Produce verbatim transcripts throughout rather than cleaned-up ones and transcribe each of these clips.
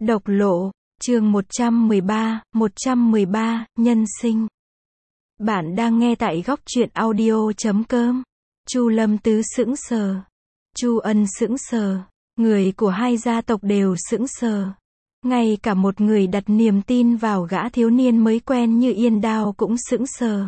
Độc lộ, chương một trăm mười ba, một trăm mười ba, nhân sinh. Bạn đang nghe tại góc truyện audio chấm com. Chu Lâm Tứ sững sờ. Chu Ân sững sờ. Người của hai gia tộc đều sững sờ. Ngay cả một người đặt niềm tin vào gã thiếu niên mới quen như Yên Đao cũng sững sờ.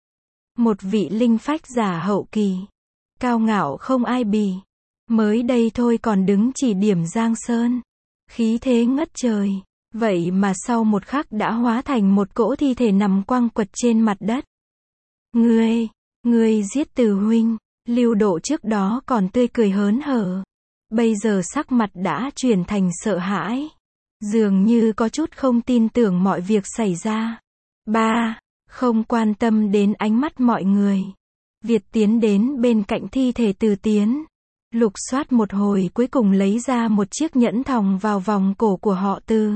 Một vị linh phách giả hậu kỳ. Cao ngạo không ai bì. Mới đây thôi còn đứng chỉ điểm Giang Sơn. Khí thế ngất trời. Vậy mà sau một khắc đã hóa thành một cỗ thi thể nằm quăng quật trên mặt đất. Ngươi, ngươi giết Từ huynh. Lưu Độ trước đó còn tươi cười hớn hở. Bây giờ sắc mặt đã chuyển thành sợ hãi. Dường như có chút không tin tưởng mọi việc xảy ra. Ba, không quan tâm đến ánh mắt mọi người. Việt tiến đến bên cạnh thi thể Từ Tiến. Lục soát một hồi cuối cùng lấy ra một chiếc nhẫn thòng vào vòng cổ của họ Từ.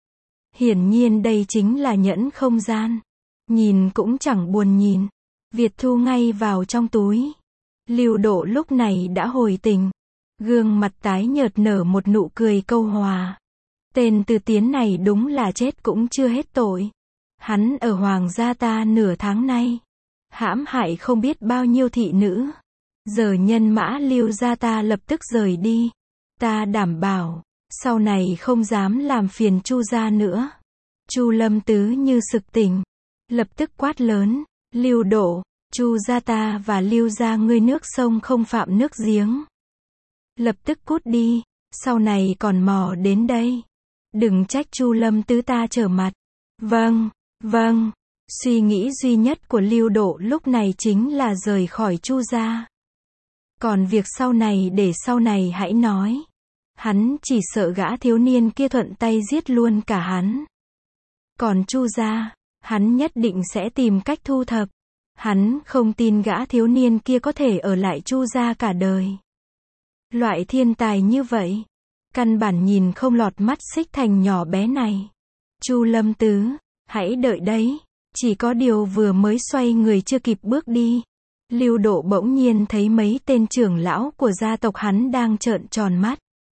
Hiển nhiên đây chính là nhẫn không gian. Nhìn cũng chẳng buồn nhìn. Việt thu ngay vào trong túi. Lưu Độ lúc này đã hồi tình. Gương mặt tái nhợt nở một nụ cười câu hòa. Tên Từ Tiến này đúng là chết cũng chưa hết tội. Hắn ở Hoàng gia ta nửa tháng nay. Hãm hại không biết bao nhiêu thị nữ. Giờ nhân mã Lưu gia ta lập tức rời đi. Ta đảm bảo, sau này không dám làm phiền Chu gia nữa. Chu Lâm Tứ như sực tỉnh. Lập tức quát lớn, Lưu Độ, Chu gia ta và Lưu gia ngươi nước sông không phạm nước giếng. Lập tức cút đi, sau này còn mò đến đây. Đừng trách Chu Lâm Tứ ta trở mặt. Vâng, vâng. Suy nghĩ duy nhất của Lưu Độ lúc này chính là rời khỏi Chu gia. Còn việc sau này để sau này hãy nói. Hắn chỉ sợ gã thiếu niên kia thuận tay giết luôn cả hắn. Còn Chu gia, hắn nhất định sẽ tìm cách thu thập. Hắn không tin gã thiếu niên kia có thể ở lại Chu gia cả đời. Loại thiên tài như vậy, căn bản nhìn không lọt mắt Xích Thành nhỏ bé này. Chu Lâm Tứ, hãy đợi đấy. Chỉ có điều vừa mới xoay người chưa kịp bước đi. Lưu Độ bỗng nhiên thấy mấy tên trưởng lão của gia tộc hắn đang trợn tròn mắt.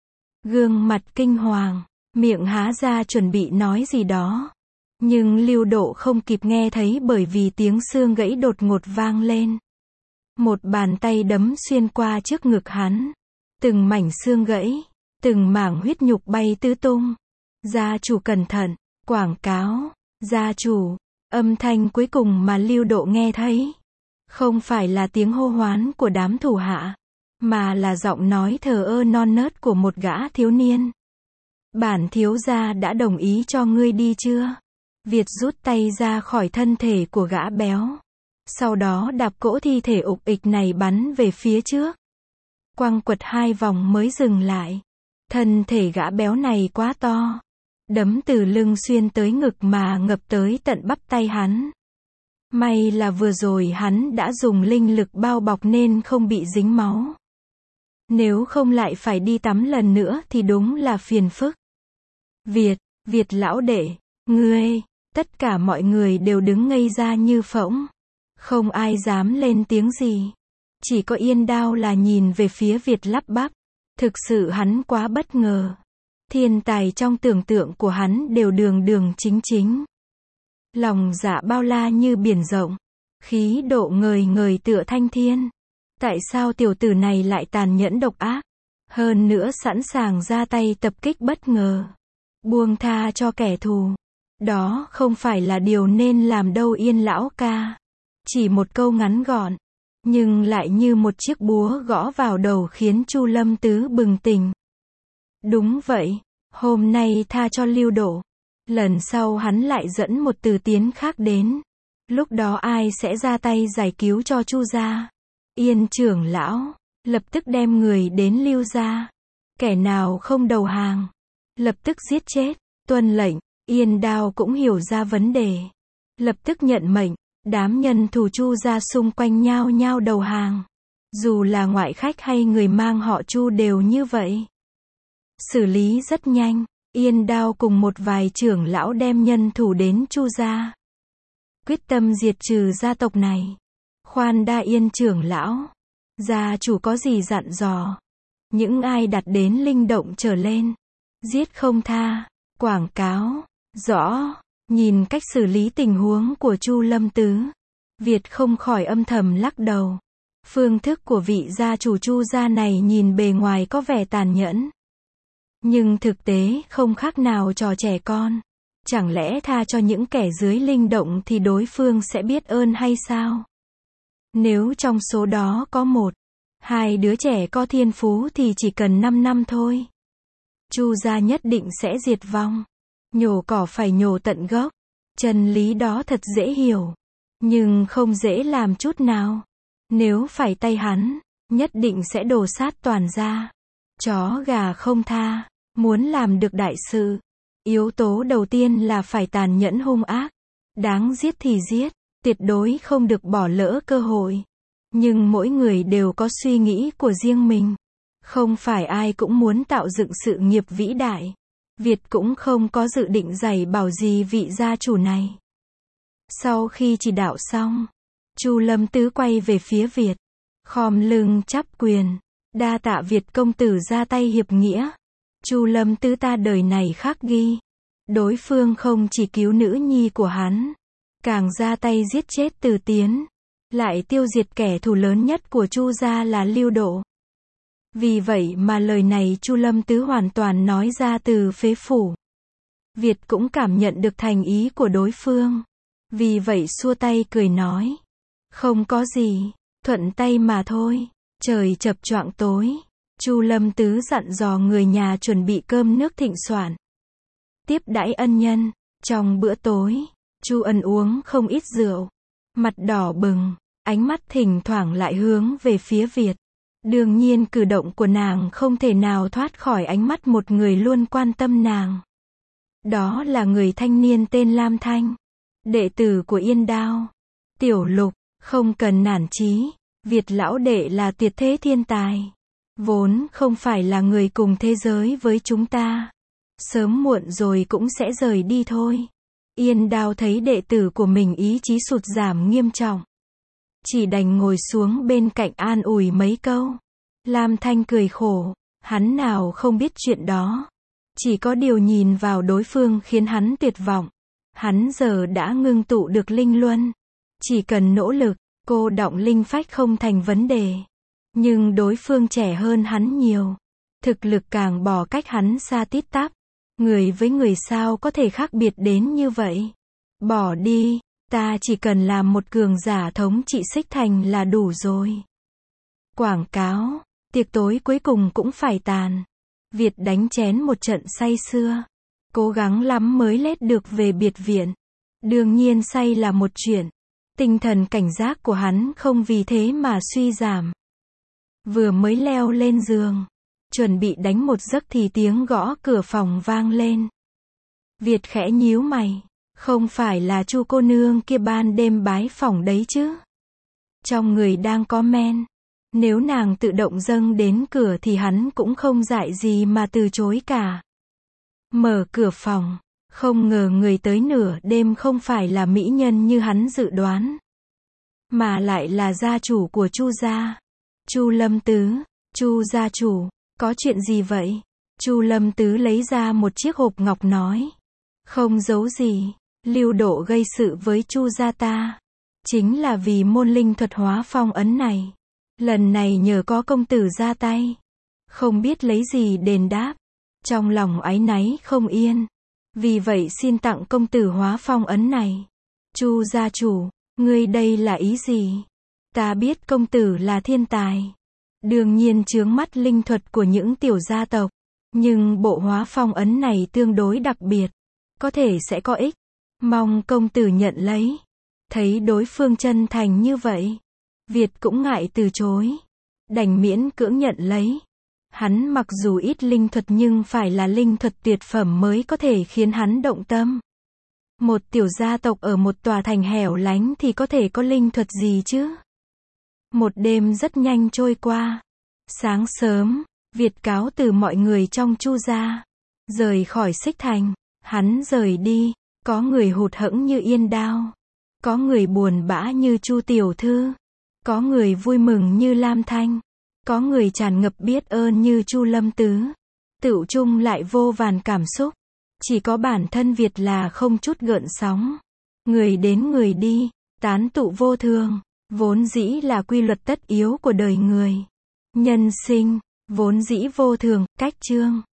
Gương mặt kinh hoàng, miệng há ra chuẩn bị nói gì đó. Nhưng Lưu Độ không kịp nghe thấy bởi vì tiếng xương gãy đột ngột vang lên. Một bàn tay đấm xuyên qua trước ngực hắn. Từng mảnh xương gãy, từng mảng huyết nhục bay tứ tung. Gia chủ cẩn thận, quảng cáo, gia chủ, âm thanh cuối cùng mà Lưu Độ nghe thấy. Không phải là tiếng hô hoán của đám thủ hạ, mà là giọng nói thờ ơ non nớt của một gã thiếu niên. Bản thiếu gia đã đồng ý cho ngươi đi chưa? Việt rút tay ra khỏi thân thể của gã béo. Sau đó đạp cỗ thi thể ục ịch này bắn về phía trước. Quăng quật hai vòng mới dừng lại. Thân thể gã béo này quá to. Đấm từ lưng xuyên tới ngực mà ngập tới tận bắp tay hắn. May là vừa rồi hắn đã dùng linh lực bao bọc nên không bị dính máu. Nếu không lại phải đi tắm lần nữa thì đúng là phiền phức. Việt, Việt lão đệ, ngươi, tất cả mọi người đều đứng ngây ra như phỗng. Không ai dám lên tiếng gì. Chỉ có Yên Đao là nhìn về phía Việt lắp bắp. Thực sự hắn quá bất ngờ. Thiên tài trong tưởng tượng của hắn đều đường đường chính chính. Lòng dạ bao la như biển rộng. Khí độ ngời ngời tựa thanh thiên. Tại sao tiểu tử này lại tàn nhẫn độc ác? Hơn nữa sẵn sàng ra tay tập kích bất ngờ. Buông tha cho kẻ thù. Đó không phải là điều nên làm đâu Yên lão ca. Chỉ một câu ngắn gọn. Nhưng lại như một chiếc búa gõ vào đầu khiến Chu Lâm Tứ bừng tỉnh. Đúng vậy. Hôm nay tha cho Lưu Độ. Lần sau hắn lại dẫn một Từ Tiến khác đến. Lúc đó ai sẽ ra tay giải cứu cho Chu gia? Yên trưởng lão, lập tức đem người đến Lưu gia. Kẻ nào không đầu hàng, lập tức giết chết, tuân lệnh. Yên Đao cũng hiểu ra vấn đề. Lập tức nhận mệnh, đám nhân thủ Chu gia xung quanh nhao nhao đầu hàng. Dù là ngoại khách hay người mang họ Chu đều như vậy. Xử lý rất nhanh. Yên Đao cùng một vài trưởng lão đem nhân thủ đến Chu gia. Quyết tâm diệt trừ gia tộc này. Khoan đa Yên trưởng lão. Gia chủ có gì dặn dò? Những ai đặt đến linh động trở lên. Giết không tha. Quảng cáo. Rõ. Nhìn cách xử lý tình huống của Chu Lâm Tứ, Việt không khỏi âm thầm lắc đầu. Phương thức của vị gia chủ Chu gia này nhìn bề ngoài có vẻ tàn nhẫn, nhưng thực tế không khác nào trò trẻ con. Chẳng lẽ tha cho những kẻ dưới linh động thì đối phương sẽ biết ơn hay sao? Nếu trong số đó có một, hai đứa trẻ có thiên phú thì chỉ cần năm năm thôi, Chu gia nhất định sẽ diệt vong. Nhổ cỏ phải nhổ tận gốc. Chân lý đó thật dễ hiểu, nhưng không dễ làm chút nào. Nếu phải tay hắn, nhất định sẽ đổ sát toàn gia. Chó gà không tha. Muốn làm được đại sự, yếu tố đầu tiên là phải tàn nhẫn hung ác. Đáng giết thì giết, tuyệt đối không được bỏ lỡ cơ hội. Nhưng mỗi người đều có suy nghĩ của riêng mình. Không phải ai cũng muốn tạo dựng sự nghiệp vĩ đại. Việt cũng không có dự định giày bảo gì vị gia chủ này. Sau khi chỉ đạo xong, Chu Lâm Tứ quay về phía Việt, khom lưng chắp quyền, đa tạ Việt công tử ra tay hiệp nghĩa. Chu Lâm Tứ ta đời này khắc ghi, đối phương không chỉ cứu nữ nhi của hắn, càng ra tay giết chết Từ Tiến, lại tiêu diệt kẻ thù lớn nhất của Chu gia là Lưu Độ. Vì vậy mà lời này Chu Lâm Tứ hoàn toàn nói ra từ phế phủ. Việt cũng cảm nhận được thành ý của đối phương. Vì vậy xua tay cười nói, không có gì, thuận tay mà thôi. Trời chập choạng tối, Chu Lâm Tứ dặn dò người nhà chuẩn bị cơm nước thịnh soạn, tiếp đãi ân nhân. Trong bữa tối, Chu Ân uống không ít rượu, mặt đỏ bừng, ánh mắt thỉnh thoảng lại hướng về phía Việt. Đương nhiên cử động của nàng không thể nào thoát khỏi ánh mắt một người luôn quan tâm nàng. Đó là người thanh niên tên Lam Thanh, đệ tử của Yên Đao. Tiểu Lục, không cần nản chí, Việt lão đệ là tuyệt thế thiên tài, vốn không phải là người cùng thế giới với chúng ta, sớm muộn rồi cũng sẽ rời đi thôi. Yên Đao thấy đệ tử của mình ý chí sụt giảm nghiêm trọng, chỉ đành ngồi xuống bên cạnh an ủi mấy câu. Lam Thanh cười khổ, hắn nào không biết chuyện đó. Chỉ có điều nhìn vào đối phương khiến hắn tuyệt vọng. Hắn giờ đã ngưng tụ được linh luân. Chỉ cần nỗ lực, cô đọng linh phách không thành vấn đề. Nhưng đối phương trẻ hơn hắn nhiều. Thực lực càng bỏ cách hắn xa tít tắp. Người với người sao có thể khác biệt đến như vậy? Bỏ đi, ta chỉ cần làm một cường giả thống trị Xích Thành là đủ rồi. Quảng cáo, tiệc tối cuối cùng cũng phải tàn. Việt đánh chén một trận say sưa. Cố gắng lắm mới lết được về biệt viện. Đương nhiên say là một chuyện. Tinh thần cảnh giác của hắn không vì thế mà suy giảm. Vừa mới leo lên giường, chuẩn bị đánh một giấc thì tiếng gõ cửa phòng vang lên. Việt khẽ nhíu mày. Không phải là Chu cô nương kia ban đêm bái phỏng đấy chứ? Trong người đang có men. Nếu nàng tự động dâng đến cửa thì hắn cũng không dại gì mà từ chối cả. Mở cửa phòng, không ngờ người tới nửa đêm không phải là mỹ nhân như hắn dự đoán, mà lại là gia chủ của Chu gia. Chu Lâm Tứ, Chu gia chủ, có chuyện gì vậy? Chu Lâm Tứ lấy ra một chiếc hộp ngọc nói, không giấu gì, Lưu Độ gây sự với Chu gia ta, chính là vì môn linh thuật hóa phong ấn này. Lần này nhờ có công tử ra tay, không biết lấy gì đền đáp, trong lòng áy náy không yên, vì vậy xin tặng công tử hóa phong ấn này. Chu gia chủ, ngươi đây là ý gì? Ta biết công tử là thiên tài, đương nhiên chướng mắt linh thuật của những tiểu gia tộc, nhưng bộ hóa phong ấn này tương đối đặc biệt, có thể sẽ có ích, mong công tử nhận lấy. Thấy đối phương chân thành như vậy, Việt cũng ngại từ chối, đành miễn cưỡng nhận lấy. Hắn mặc dù ít linh thuật nhưng phải là linh thuật tuyệt phẩm mới có thể khiến hắn động tâm. Một tiểu gia tộc ở một tòa thành hẻo lánh thì có thể có linh thuật gì chứ? Một đêm rất nhanh trôi qua. Sáng sớm, Việt cáo từ mọi người trong Chu gia, rời khỏi Xích Thành. Hắn rời đi, có người hụt hẫng như Yên Đao, có người buồn bã như Chu tiểu thư, có người vui mừng như Lam Thanh, có người tràn ngập biết ơn như Chu Lâm Tứ. Tựu chung lại vô vàn cảm xúc. Chỉ có bản thân Việt là không chút gợn sóng. Người đến người đi, tán tụ vô thường, vốn dĩ là quy luật tất yếu của đời người. Nhân sinh, vốn dĩ vô thường, cách chương.